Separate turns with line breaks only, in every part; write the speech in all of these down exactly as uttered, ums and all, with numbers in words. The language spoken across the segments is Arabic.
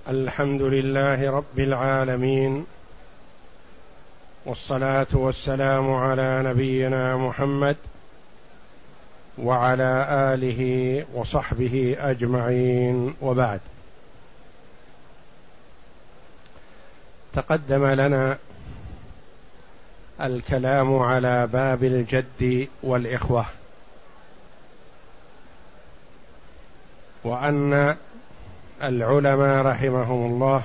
الحمد لله رب العالمين، والصلاة والسلام على نبينا محمد وعلى آله وصحبه أجمعين، وبعد. تقدم لنا الكلام على باب الجد والإخوة، وأن العلماء رحمهم الله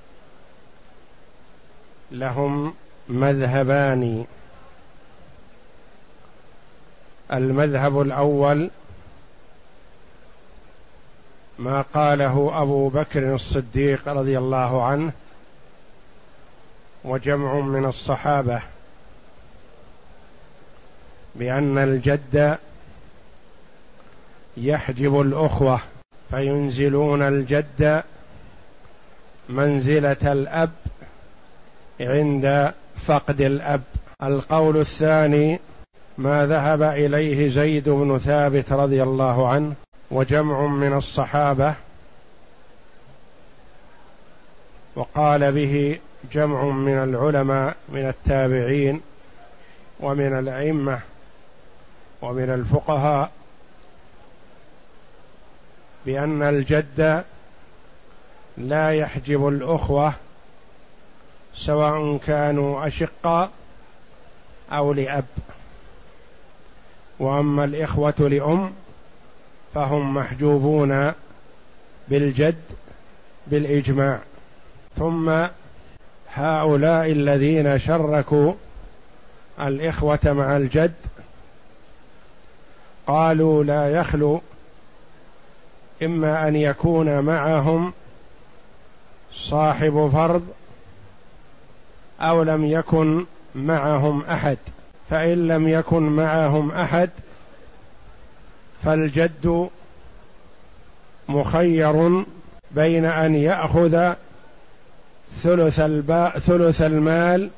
لهم مذهبان. المذهب الأول ما قاله أبو بكر الصديق رضي الله عنه وجمع من الصحابة، بأن الجد يحجب الأخوة، فينزلون الجد منزلة الأب عند فقد الأب. القول الثاني ما ذهب إليه زيد بن ثابت رضي الله عنه وجمع من الصحابة، وقال به جمع من العلماء من التابعين ومن الأئمة ومن الفقهاء، بأن الجد لا يحجب الأخوة سواء كانوا أشقاء أو لأب، وأما الإخوة لأم فهم محجوبون بالجد بالإجماع. ثم هؤلاء الذين شركوا الإخوة مع الجد قالوا لا يخلو إما أن يكون معهم صاحب فرض أو لم يكن معهم أحد، فإن لم يكن معهم أحد فالجد مخير بين أن يأخذ ثلث الباء ثلث المال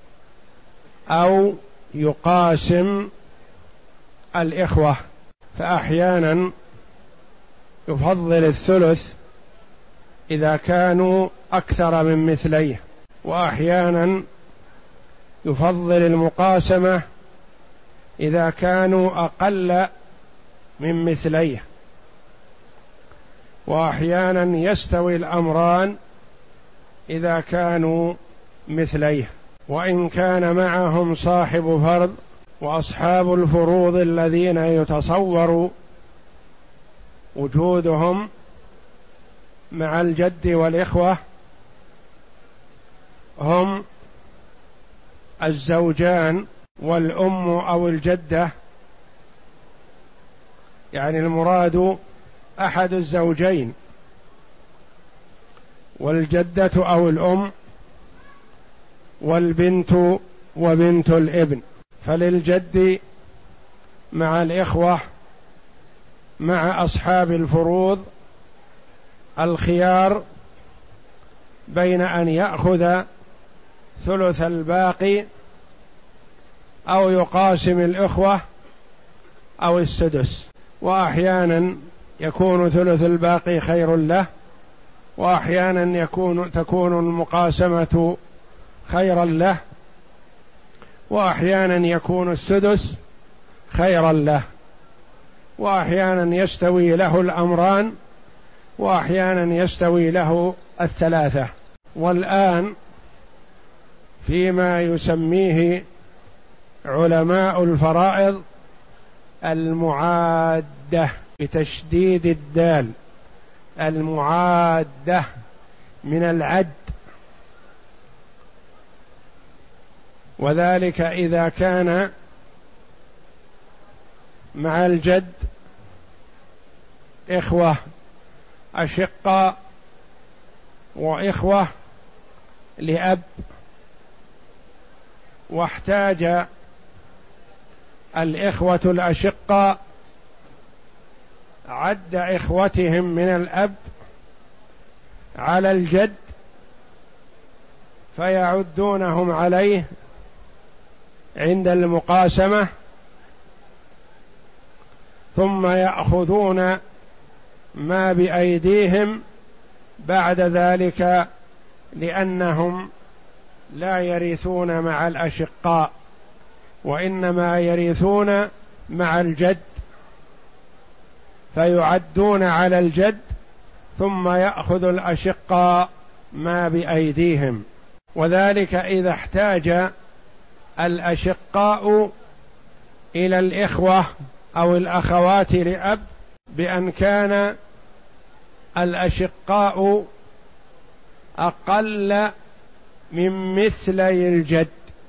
أو يقاسم الإخوة، فأحيانا يفضل الثلث إذا كانوا أكثر من مثليه، وأحيانا يفضل المقاسمة إذا كانوا أقل من مثليه، وأحيانا يستوي الأمران إذا كانوا مثليه. وإن كان معهم صاحب فرض وأصحاب الفروض الذين يتصور وجودهم مع الجد والإخوة هم الزوجان والأم أو الجدة، يعني المراد أحد الزوجين، والجدة أو الأم والبنت وبنت الابن. فللجد مع الإخوة مع أصحاب الفروض الخيار بين أن يأخذ ثلث الباقي أو يقاسم الإخوة أو السدس، وأحيانا يكون ثلث الباقي خير له، وأحيانا يكون تكون المقاسمة خيرا له، وأحيانا يكون السدس خيرا له، وأحيانا يستوي له الأمران، وأحيانا يستوي له الثلاثة. والآن فيما يسميه علماء الفرائض المعادة بتشديد الدال، المعادة من العد، وذلك إذا كان مع الجد إخوة أشقاء وإخوة لأب، واحتاج الإخوة الأشقاء عد إخوتهم من الأب على الجد فيعدونهم عليه عند المقاسمة، ثم يأخذون ما بأيديهم بعد ذلك لأنهم لا يرثون مع الأشقاء وإنما يرثون مع الجد، فيعدون على الجد ثم يأخذ الأشقاء ما بأيديهم. وذلك إذا احتاج الأشقاء إلى الإخوة أو الأخوات لأب، بأن كان الأشقاء أقل من مثلي الجد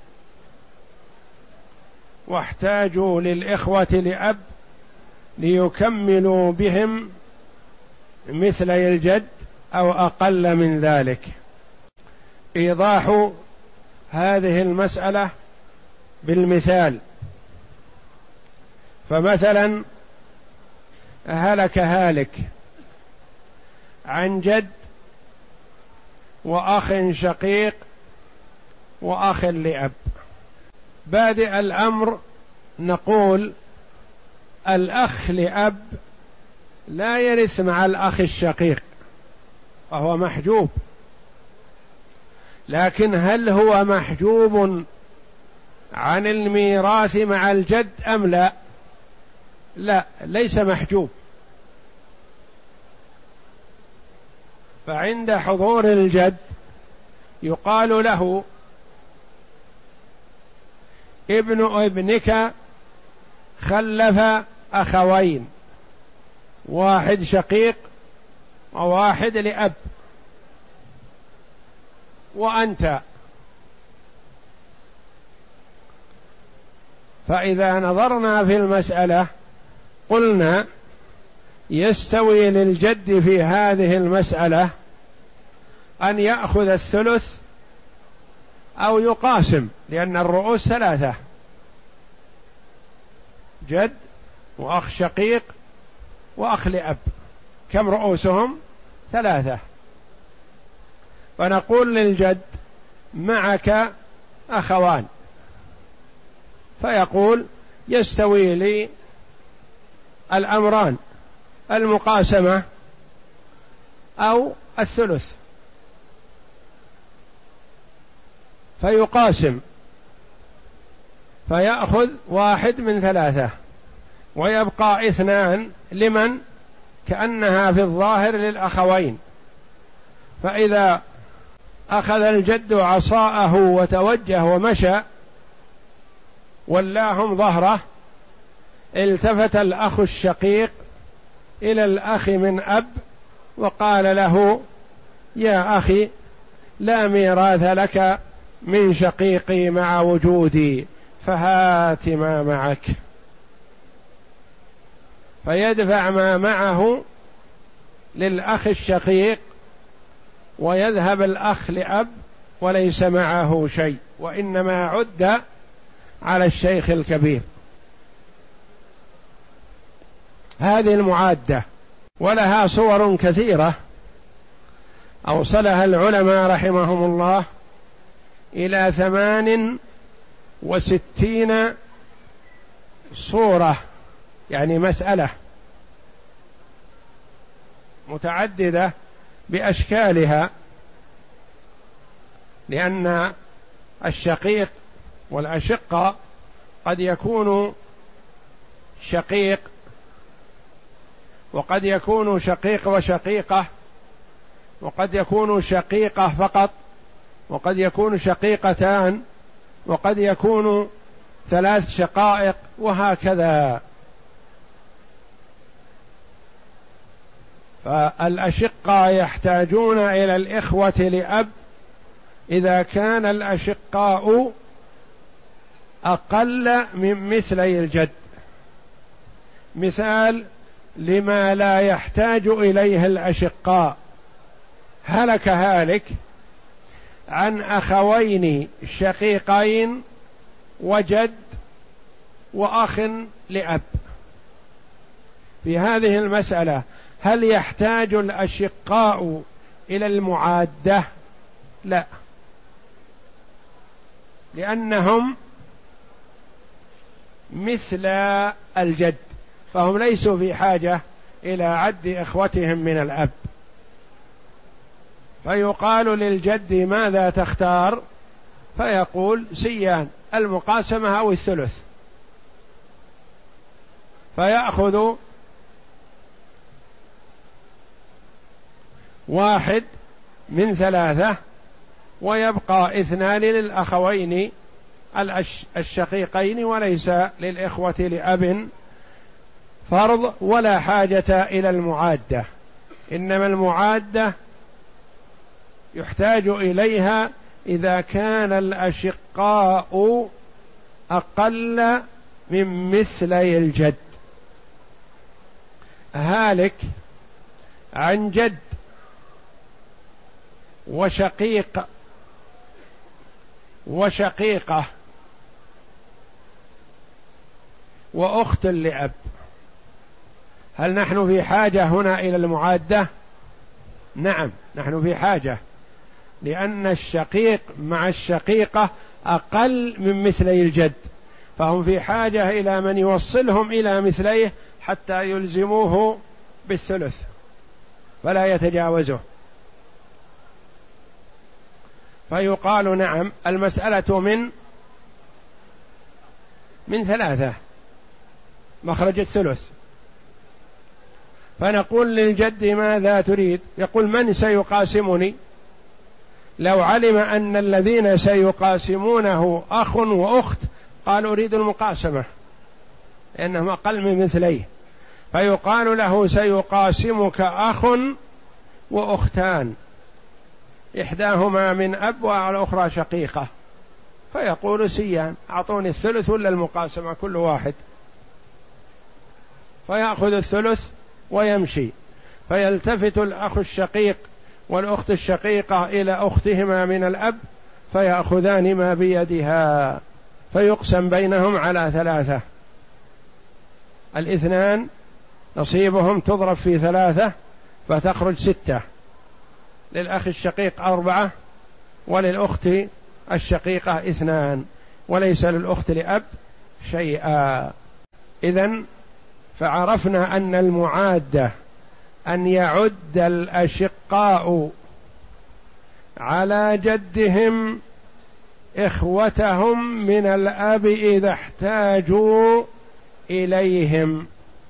واحتاجوا للإخوة لأب ليكملوا بهم مثلي الجد أو أقل من ذلك. إيضاح هذه المسألة بالمثال: فمثلا هلك هالك عن جد وأخ شقيق وأخ لأب. بادئ الأمر نقول الأخ لأب لا يرث مع الأخ الشقيق وهو محجوب، لكن هل هو محجوب عن الميراث مع الجد أم لا؟ لا، ليس محجوب. فعند حضور الجد يقال له: ابن ابنك خلف أخوين، واحد شقيق وواحد لأب، وأنت. فإذا نظرنا في المسألة قلنا يستوي للجد في هذه المسألة أن يأخذ الثلث أو يقاسم، لأن الرؤوس ثلاثة: جد وأخ شقيق وأخ لأب. كم رؤوسهم؟ ثلاثة. فنقول للجد: معك أخوان، فيقول: يستوي لي الأمران، المقاسمة أو الثلث، فيقاسم فيأخذ واحد من ثلاثة ويبقى اثنان لمن؟ كأنها في الظاهر للأخوين. فإذا أخذ الجد عصاءه وتوجه ومشى ولاهم ظهره، التفت الأخ الشقيق إلى الأخ من أب وقال له: يا أخي، لا ميراث لك من شقيقي مع وجودي، فهات ما معك. فيدفع ما معه للأخ الشقيق ويذهب الأخ لأب وليس معه شيء، وإنما عد على الشيخ الكبير. هذه المعادة ولها صور كثيرة أوصلها العلماء رحمهم الله إلى ثمان وستين صورة، يعني مسألة متعددة بأشكالها، لأن الشقيق والأشقة قد يكون شقيق، وقد يكون شقيق وشقيقة، وقد يكون شقيقة فقط، وقد يكون شقيقتان، وقد يكون ثلاث شقائق، وهكذا. فالأشقة يحتاجون إلى الإخوة لأب إذا كان الأشقاء أقل من مثلي الجد. مثال لما لا يحتاج إليه الأشقاء: هلك هالك عن أخوين شقيقين وجد وأخ لأب. في هذه المسألة هل يحتاج الأشقاء إلى المعادة؟ لا، لأنهم مثل الجد، فهم ليسوا في حاجة إلى عد إخوتهم من الأب. فيقال للجد ماذا تختار؟ فيقول سيان، المقاسمة أو الثلث، فيأخذ واحد من ثلاثة ويبقى اثنان للأخوين الشقيقين، وليس للإخوة لأب فرض ولا حاجة إلى المعادة، إنما المعادة يحتاج إليها إذا كان الأشقاء أقل من مثلي الجد. هالك عن جد وشقيق وشقيقة وأخت لأب، هل نحن في حاجة هنا إلى المعادة؟ نعم، نحن في حاجة، لأن الشقيق مع الشقيقة أقل من مثلي الجد، فهم في حاجة إلى من يوصلهم إلى مثليه حتى يلزموه بالثلث فلا يتجاوزه. فيقال نعم، المسألة من من ثلاثة مخرج الثلث. فنقول للجد ماذا تريد؟ يقول من سيقاسمني؟ لو علم أن الذين سيقاسمونه أخ وأخت قال أريد المقاسمة لأنهم أقل من مثليه، فيقال له سيقاسمك أخ وأختان، إحداهما من أب والأخرى شقيقة، فيقول سيان أعطوني الثلث ولا المقاسمة كل واحد، فيأخذ الثلث ويمشي، فيلتفت الأخ الشقيق والأخت الشقيقة إلى أختهما من الأب فيأخذان ما بيدها، فيقسم بينهم على ثلاثة، الاثنان نصيبهم تضرب في ثلاثة فتخرج ستة، للأخ الشقيق أربعة وللأخت الشقيقة اثنان، وليس للأخت لأب شيئا. إذن فعرفنا أن المعادة أن يعد الأشقاء على جدهم إخوتهم من الأب إذا احتاجوا إليهم،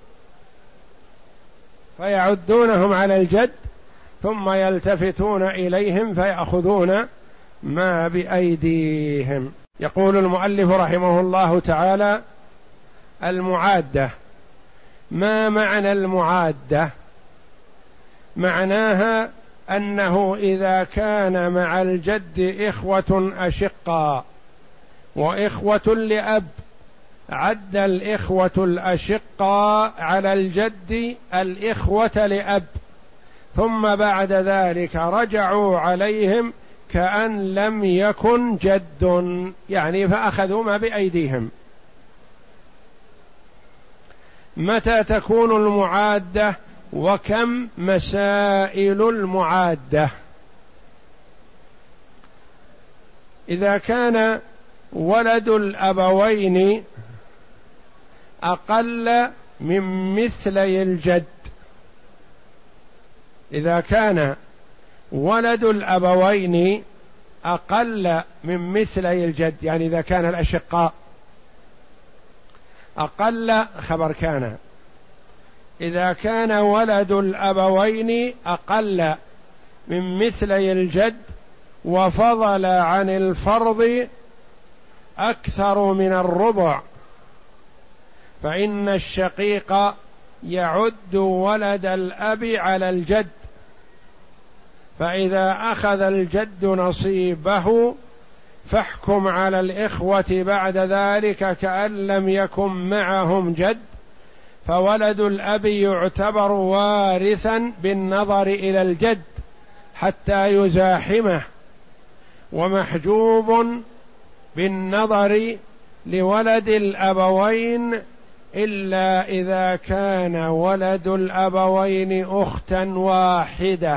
فيعدونهم على الجد ثم يلتفتون إليهم فيأخذون ما بأيديهم. يقول المؤلف رحمه الله تعالى: المعادة. ما معنى المعادة؟ معناها أنه إذا كان مع الجد إخوة أشقاء وإخوة لأب عد الإخوة الأشقاء على الجد الإخوة لأب، ثم بعد ذلك رجعوا عليهم كأن لم يكن جد، يعني فأخذوا ما بأيديهم. متى تكون المعادة وكم مسائل المعادة؟ إذا كان ولد الأبوين أقل من مثلي الجد، إذا كان ولد الأبوين أقل من مثلي الجد، يعني إذا كان الأشقاء أقل خبر كان، إذا كان ولد الأبوين أقل من مثلي الجد وفضل عن الفرض أكثر من الربع، فإن الشقيق يعد ولد الأب على الجد، فإذا أخذ الجد نصيبه فاحكم على الإخوة بعد ذلك كأن لم يكن معهم جد، فولد الأب يعتبر وارثا بالنظر إلى الجد حتى يزاحمه، ومحجوب بالنظر لولد الأبوين إلا إذا كان ولد الأبوين أختا واحدة.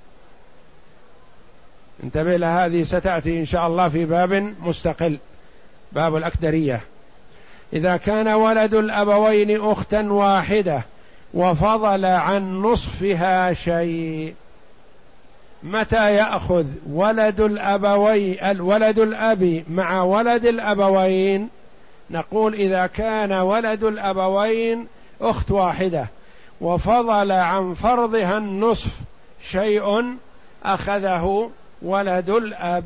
انتبه لهذه، ستأتي إن شاء الله في باب مستقل، باب الأكدرية. إذا كان ولد الأبوين أختا واحدة وفضل عن نصفها شيء، متى يأخذ ولد الأبوي الولد الأب مع ولد الأبوين؟ نقول إذا كان ولد الأبوين أخت واحدة وفضل عن فرضها النصف شيء أخذه ولد الأب.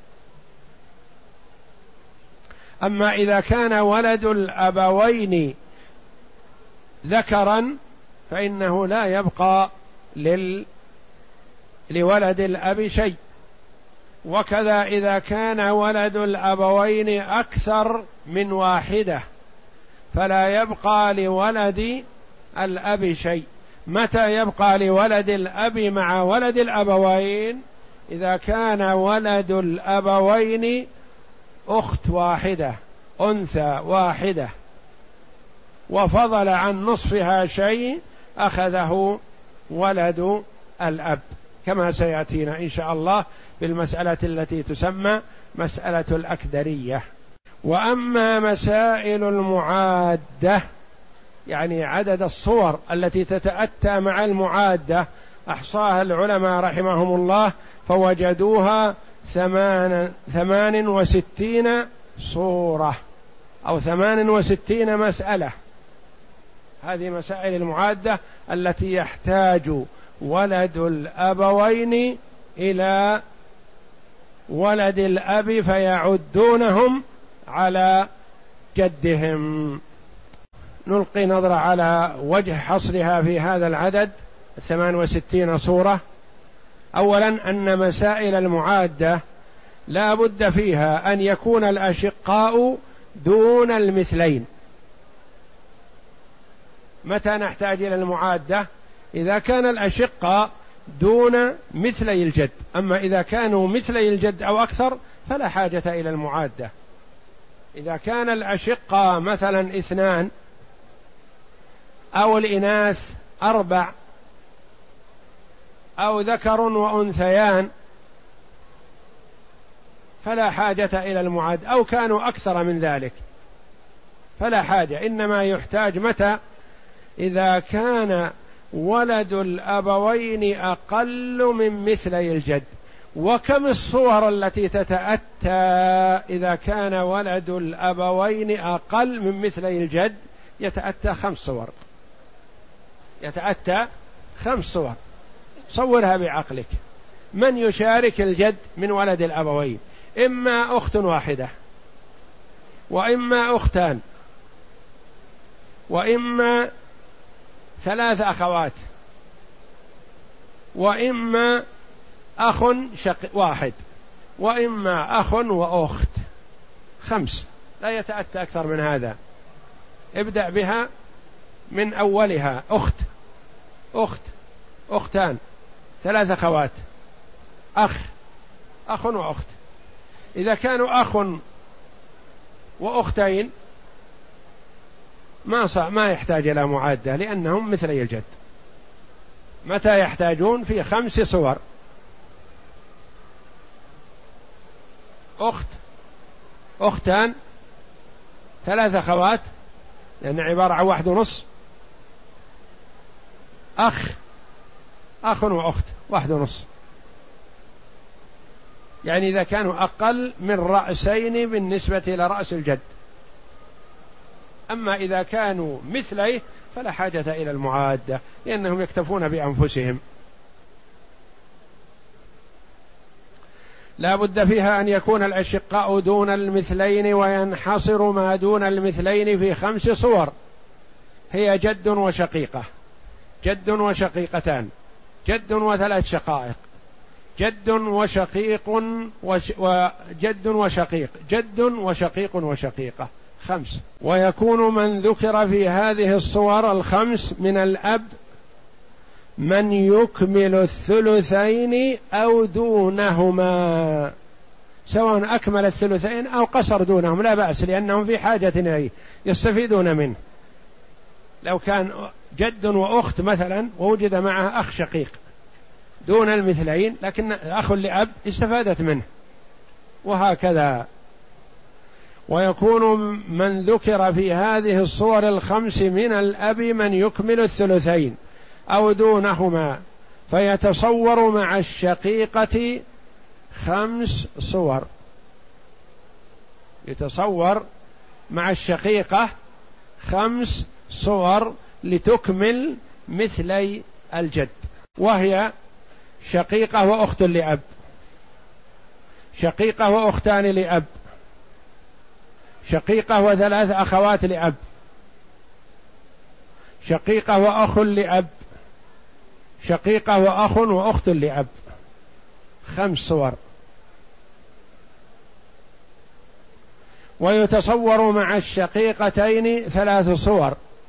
أما إذا كان ولد الأبوين ذكرا فإنه لا يبقى لل لولد الأب شيء. وكذا إذا كان ولد الأبوين أكثر من واحدة فلا يبقى لولد الأب شيء. متى يبقى لولد الأب مع ولد الأبوين؟ إذا كان ولد الأبوين أخت واحدة أنثى واحدة وفضل عن نصفها شيء أخذه ولد الأب، كما سيأتينا إن شاء الله بالمسألة التي تسمى مسألة الأكدرية. وأما مسائل المعادة يعني عدد الصور التي تتأتى مع المعادة أحصاها العلماء رحمهم الله فوجدوها ثمان, ثمان وستين صورة أو ثمان وستين مسألة. هذه مسائل المعادة التي يحتاج ولد الأبوين إلى ولد الأب فيعدونهم على جدهم. نلقي نظرة على وجه حصرها في هذا العدد الثمان وستين صورة. أولا أن مسائل المعادة لا بد فيها أن يكون الأشقاء دون المثلين. متى نحتاج إلى المعادة؟ إذا كان الأشقاء دون مثلي الجد. أما إذا كانوا مثلي الجد أو أكثر فلا حاجة إلى المعادة. إذا كان الأشقاء مثلا اثنان أو الإناث أربع أو ذكر وأنثيان فلا حاجة إلى المعادة، أو كانوا أكثر من ذلك فلا حاجة. إنما يحتاج متى؟ إذا كان ولد الأبوين أقل من مثلي الجد. وكم الصور التي تتأتى إذا كان ولد الأبوين أقل من مثلي الجد؟ يتأتى خمس صور. يتأتى خمس صور. صورها بعقلك. من يشارك الجد من ولد الأبوين؟ إما أخت واحدة وإما أختان وإما ثلاث أخوات وإما أخ شق واحد وإما أخ وأخت. خمس، لا يتأتى أكثر من هذا. ابدأ بها من أولها: أخت أخت أختان ثلاث أخوات أخ أخ وأخت. إذا كانوا أخ وأختين ما صع ما يحتاج إلى معادة لأنهم مثلي الجد. متى يحتاجون؟ في خمس صور: أخت أختان ثلاث أخوات لأن عبارة عن واحد ونص، أخ أخ وأخت واحد ونص. يعني إذا كانوا أقل من رأسين بالنسبة إلى رأس الجد. أما إذا كانوا مثليه فلا حاجة إلى المعادة لأنهم يكتفون بأنفسهم. لا بد فيها أن يكون الأشقاء دون المثلين، وينحصر ما دون المثلين في خمس صور: هي جد وشقيقة، جد وشقيقتان، جد وثلاث شقائق، جد وشقيق وش وجد وشقيق، جد وشقيق وشقيقة. خمس. ويكون من ذكر في هذه الصور الخمس من الأب من يكمل الثلثين أو دونهما، سواء أكمل الثلثين أو قصر دونهم لا بأس، لأنهم في حاجة إليه يستفيدون منه. لو كان جد وأخت مثلا ووجد معه أخ شقيق دون المثلين لكن أخ لأب استفادت منه، وهكذا. ويكون من ذكر في هذه الصور الخمس من الأب من يكمل الثلثين أو دونهما فيتصور مع الشقيقة خمس صور، يتصور مع الشقيقة خمس صور لتكمل مثلي الجد، وهي شقيقة وأخت لأب، شقيقة وأختان لأب، شقيقة وثلاث أخوات لأب، شقيقة وأخ لأب، شقيقة وأخ وأخت لأب، خمس صور. ويتصور مع الشقيقتين ثلاث صور،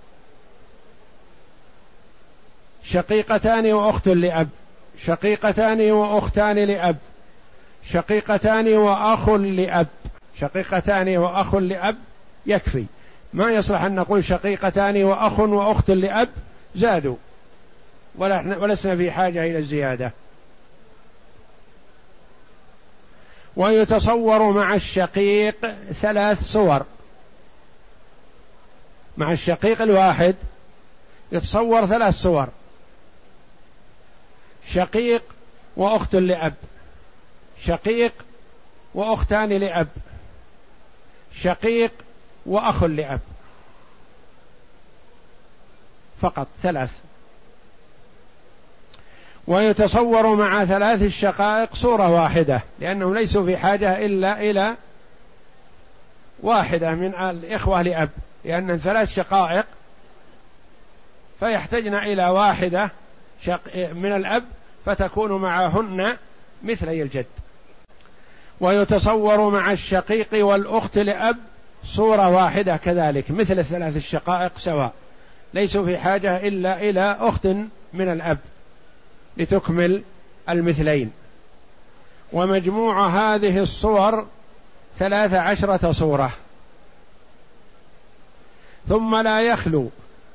شقيقتان وأخت لأب، شقيقتان وأختان لأب، شقيقتان وأخ لأب. شقيقتان وأخ لأب يكفي، ما يصلح أن نقول شقيقتان وأخ وأخت لأب زادوا، ولسنا في حاجة إلى الزيادة. ويتصور مع الشقيق ثلاث صور، مع الشقيق الواحد يتصور ثلاث صور، شقيق وأخت لأب، شقيق وأختان لأب، شقيق وأخ لأب، فقط ثلاث. ويتصور مع ثلاث الشقائق صورة واحدة، لأنهم ليسوا في حاجة إلا إلى واحدة من الإخوة لأب، لأن ثلاث شقائق فيحتاجن إلى واحدة من الأب فتكون معهن مثلي الجد. ويتصور مع الشقيق والأخت لأب صورة واحدة كذلك، مثل الثلاث الشقائق سواء، ليسوا في حاجة إلا إلى أخت من الأب لتكمل المثلين. ومجموع هذه الصور ثلاث عشرة صورة. ثم لا يخلو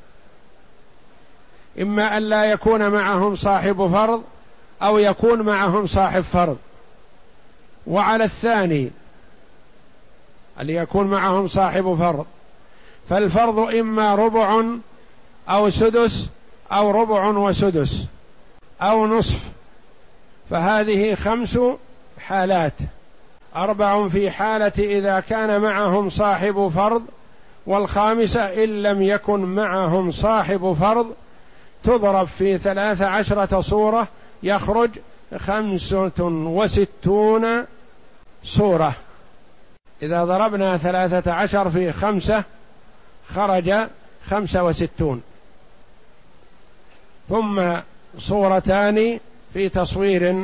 إما أن لا يكون معهم صاحب فرض أو يكون معهم صاحب فرض. وعلى الثاني اللي يكون معهم صاحب فرض فالفرض إما ربع أو سدس أو ربع وسدس أو نصف، فهذه خمس حالات: أربع في حالة إذا كان معهم صاحب فرض، والخامسة إن لم يكن معهم صاحب فرض تضرب في ثلاث عشرة صورة يخرج خمسة وستون صورة. إذا ضربنا ثلاثة عشر في خمسة خرج خمسة وستون. ثم صورتان في تصوير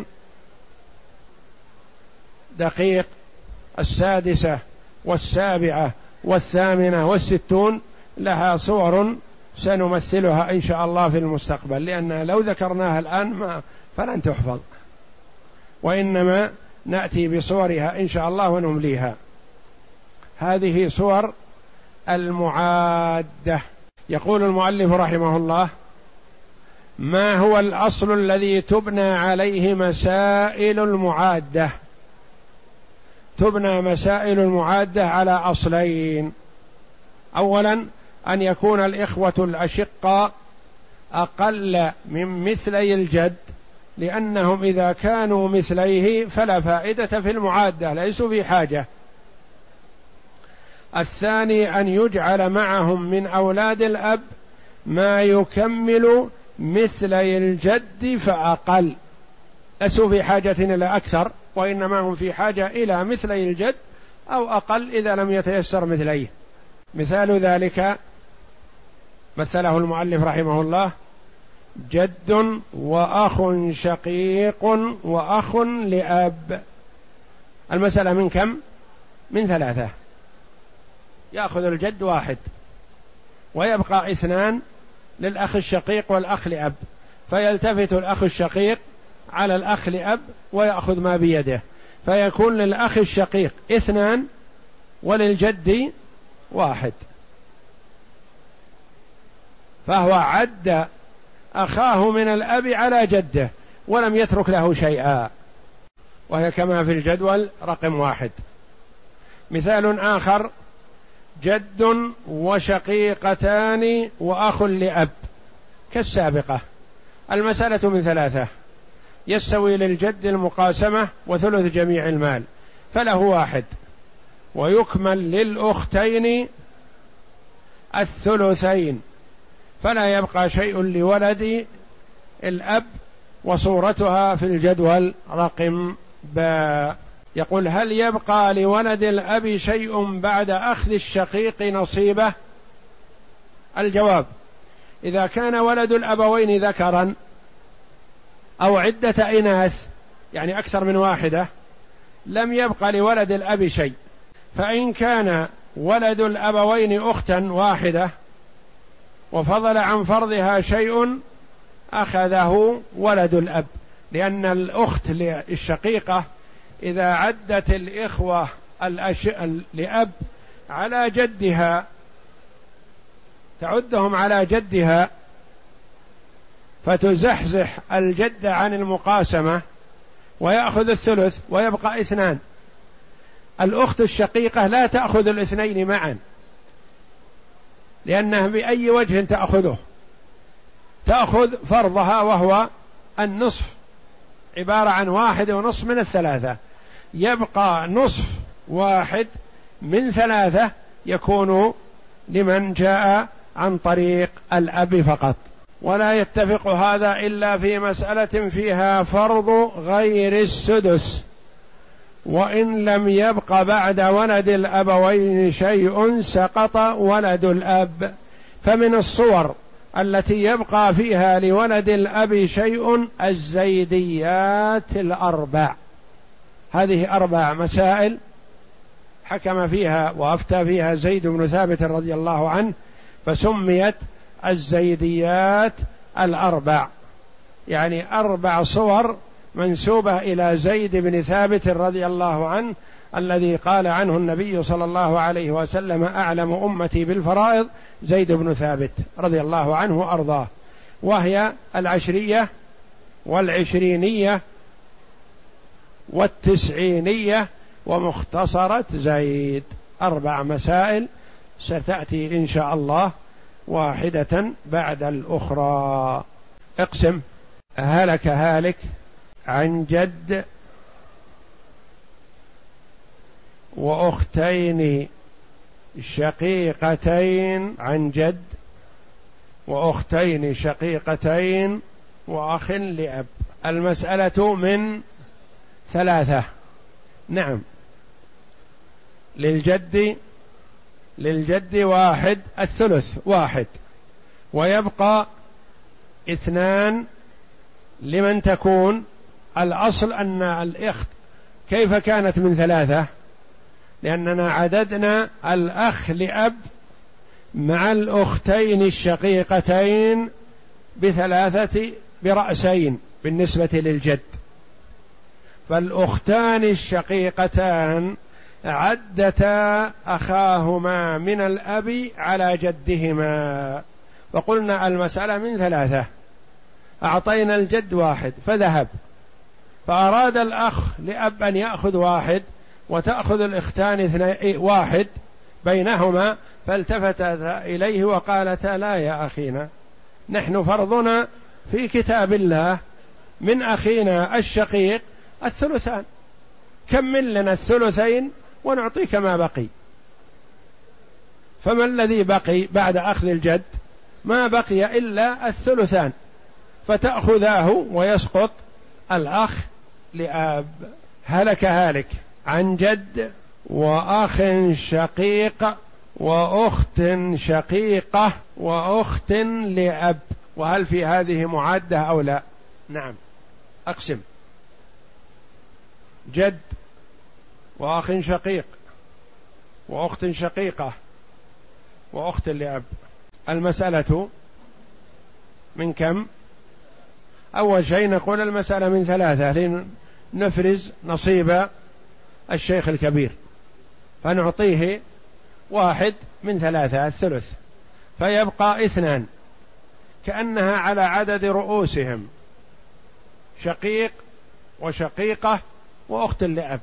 دقيق: السادسة والسابعة والثامنة والستون لها صور سنمثلها إن شاء الله في المستقبل، لأن لو ذكرناها الآن ما فلن تحفظ، وإنما نأتي بصورها إن شاء الله ونمليها. هذه صور المعادة. يقول المؤلف رحمه الله: ما هو الأصل الذي تبنى عليه مسائل المعادة؟ تبنى مسائل المعادة على أصلين: أولا أن يكون الإخوة الأشقاء أقل من مثلي الجد، لأنهم إذا كانوا مثليه فلا فائدة في المعادة، ليسوا في حاجة. الثاني أن يجعل معهم من أولاد الأب ما يكمل مثلي الجد فأقل، ليسوا في حاجة إلى أكثر، وإنما هم في حاجة إلى مثلي الجد أو أقل إذا لم يتيسر مثليه. مثال ذلك مثله المؤلف رحمه الله: جد وأخ شقيق وأخ لأب. المسألة من كم؟ من ثلاثة. يأخذ الجد واحد ويبقى اثنان للأخ الشقيق والأخ لأب، فيلتفت الأخ الشقيق على الأخ لأب ويأخذ ما بيده، فيكون للأخ الشقيق اثنان وللجد واحد، فهو عد أخاه من الأب على جده ولم يترك له شيئا، وهي كما في الجدول رقم واحد. مثال آخر: جد وشقيقتان وأخ لأب كالسابقة، المسألة من ثلاثة: يستوي للجد المقاسمة وثلث جميع المال فله واحد، ويكمل للأختين الثلثين فلا يبقى شيء لولد الأب، وصورتها في الجدول رقم باء. يقول: هل يبقى لولد الأب شيء بعد أخذ الشقيق نصيبه؟ الجواب: إذا كان ولد الأبوين ذكرا أو عدة إناث، يعني أكثر من واحدة، لم يبقى لولد الأب شيء. فإن كان ولد الأبوين أختا واحدة وفضل عن فرضها شيء أخذه ولد الأب، لأن الأخت الشقيقة إذا عدت الإخوة الأش... لأب على جدها تعدهم على جدها فتزحزح الجد عن المقاسمة ويأخذ الثلث ويبقى اثنان. الأخت الشقيقة لا تأخذ الاثنين معا، لأنها بأي وجه تأخذه؟ تأخذ فرضها وهو النصف، عبارة عن واحد ونصف من الثلاثة، يبقى نصف واحد من ثلاثة يكون لمن جاء عن طريق الأب فقط. ولا يتفق هذا إلا في مسألة فيها فرض غير السدس، وإن لم يبق بعد ولد الأبوين شيء سقط ولد الأب. فمن الصور التي يبقى فيها لولد الأب شيء الزيديات الأربع. هذه أربع مسائل حكم فيها وأفتى فيها زيد بن ثابت رضي الله عنه، فسميت الزيديات الأربع، يعني أربع صور منسوبة إلى زيد بن ثابت رضي الله عنه، الذي قال عنه النبي صلى الله عليه وسلم: أعلم أمتي بالفرائض زيد بن ثابت رضي الله عنه وأرضاه. وهي العشرية والعشرينية والتسعينية ومختصرة زيد. أربع مسائل ستأتي إن شاء الله واحدة بعد الأخرى. اقسم. هلك هالك عن جد وأختين شقيقتين عن جد وأختين شقيقتين وأخ لأب. المسألة من ثلاثة. نعم. للجد للجد واحد، الثلث واحد، ويبقى اثنان لمن تكون. الأصل أن الإخت كيف كانت من ثلاثة؟ لأننا عددنا الأخ لأب مع الأختين الشقيقتين بثلاثة برأسين بالنسبة للجد، فالأختان الشقيقتان عدتا أخاهما من الأب على جدهما، وقلنا المسألة من ثلاثة. أعطينا الجد واحد فذهب، فأراد الأخ لأب أن يأخذ واحد وتأخذ الأختان اثنين واحد بينهما، فالتفتتا إليه وقالتا: لا يا أخينا، نحن فرضنا في كتاب الله من أخينا الشقيق الثلثان، كمل لنا الثلثين ونعطيك ما بقي. فما الذي بقي بعد أخذ الجد؟ ما بقي إلا الثلثان، فتأخذاه ويسقط الأخ لأب. هلك هالك عن جد وأخ شقيق وأخت شقيقة وأخت لأب. وهل في هذه معادة أو لا؟ نعم. أقسم. جد وأخ شقيق وأخت شقيقة وأخت لأب. المسألة من كم؟ أول شيء نقول المسألة من ثلاثة لنفرز نصيب الشيخ الكبير، فنعطيه واحد من ثلاثة الثلث، فيبقى اثنان كأنها على عدد رؤوسهم، شقيق وشقيقة وأخت لأب،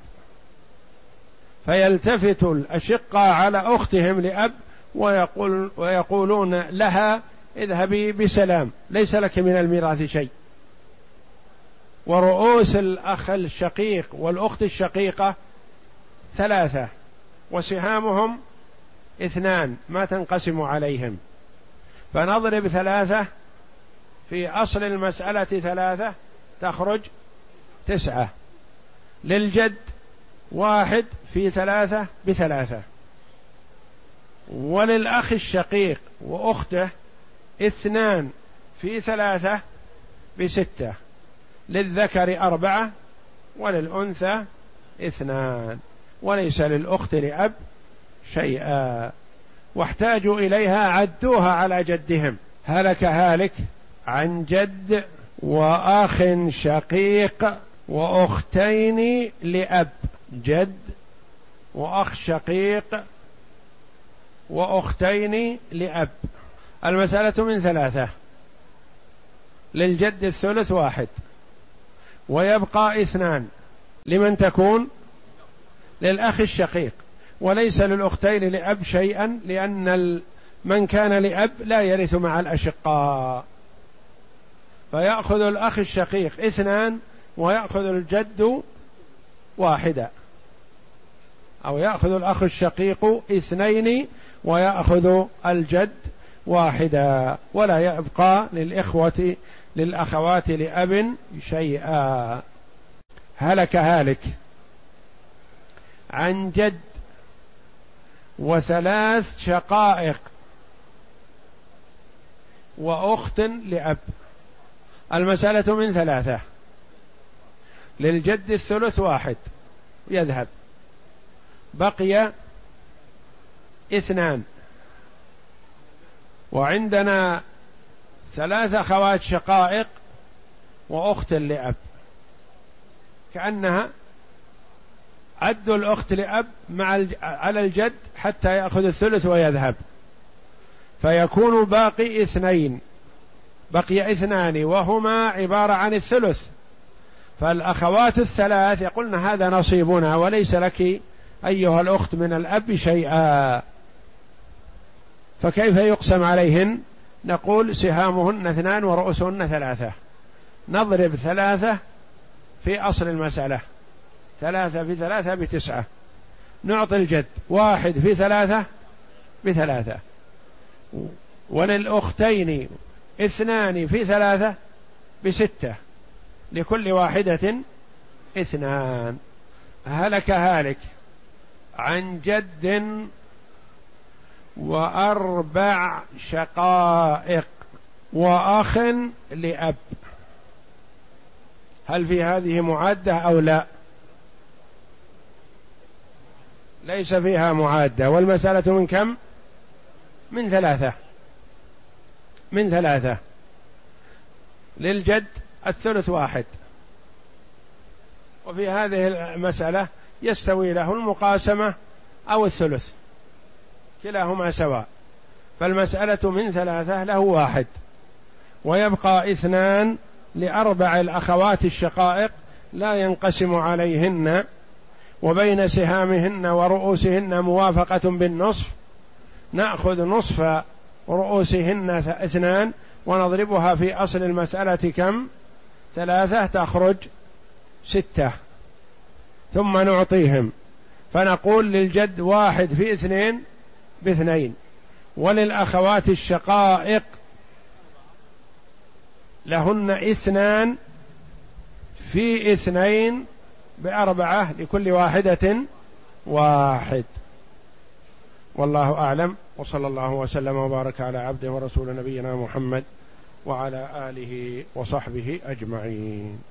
فيلتفت الأشقة على أختهم لأب ويقول ويقولون لها: اذهبي بسلام، ليس لك من الميراث شيء. ورؤوس الأخ الشقيق والأخت الشقيقة ثلاثة وسهامهم اثنان ما تنقسم عليهم، فنضرب ثلاثة في أصل المسألة ثلاثة تخرج تسعة. للجد واحد في ثلاثة بثلاثة، وللأخ الشقيق وأخته اثنان في ثلاثة بستة، للذكر أربعة وللأنثى اثنان، وليس للأخت لأب شيئا. واحتاجوا إليها عدوها على جدهم. هلك هالك عن جد وأخ شقيق وأختين لأب، جد وأخ شقيق وأختين لأب. المسألة من ثلاثة. للجد الثلث واحد، ويبقى اثنان. لمن تكون؟ للأخ الشقيق، وليس للأختين لأب شيئا، لأن من كان لأب لا يرث مع الأشقاء، فيأخذ الأخ الشقيق اثنان ويأخذ الجد واحدة، أو يأخذ الأخ الشقيق اثنين ويأخذ الجد واحدة، ولا يبقى للإخوة للأخوات لأب شيئا. هلك هالك عن جد وثلاث شقائق وأخت لأب. المسألة من ثلاثة. للجد الثلث واحد يذهب، بقي اثنان، وعندنا ثلاث أخوات شقائق وأخت لأب، كأنها عدوا الأخت لأب مع على الجد حتى يأخذ الثلث ويذهب، فيكون باقي اثنين، بقي اثنان وهما عبارة عن الثلث. فالأخوات الثلاث يقولن هذا نصيبنا وليس لك أيها الأخت من الأب شيئا، فكيف يقسم عليهن؟ نقول سهامهن اثنان ورؤوسهن ثلاثة، نضرب ثلاثة في أصل المسألة، ثلاثة في ثلاثة بتسعة، نعطي الجد واحد في ثلاثة بثلاثة، وللأختين اثنان في ثلاثة بستة، لكل واحدة اثنان. هلك هالك عن جد وأربع شقائق وأخ لأب. هل في هذه معادة أو لا؟ ليس فيها معادة. والمسألة من كم؟ من ثلاثة، من ثلاثة. للجد الثلث واحد، وفي هذه المسألة يستوي له المقاسمة أو الثلث، كلاهما سواء. فالمسألة من ثلاثة له واحد، ويبقى اثنان لأربع الأخوات الشقائق لا ينقسم عليهن، وبين سهامهن ورؤوسهن موافقة بالنصف، نأخذ نصف رؤوسهن اثنان ونضربها في أصل المسألة كم؟ ثلاثة، تخرج ستة، ثم نعطيهم، فنقول للجد واحد في اثنين باثنين، وللأخوات الشقائق لهن اثنان في اثنين بأربعة، لكل واحدة واحد. والله أعلم، وصلى الله وسلم وبارك على عبده ورسول نبينا محمد وعلى آله وصحبه أجمعين.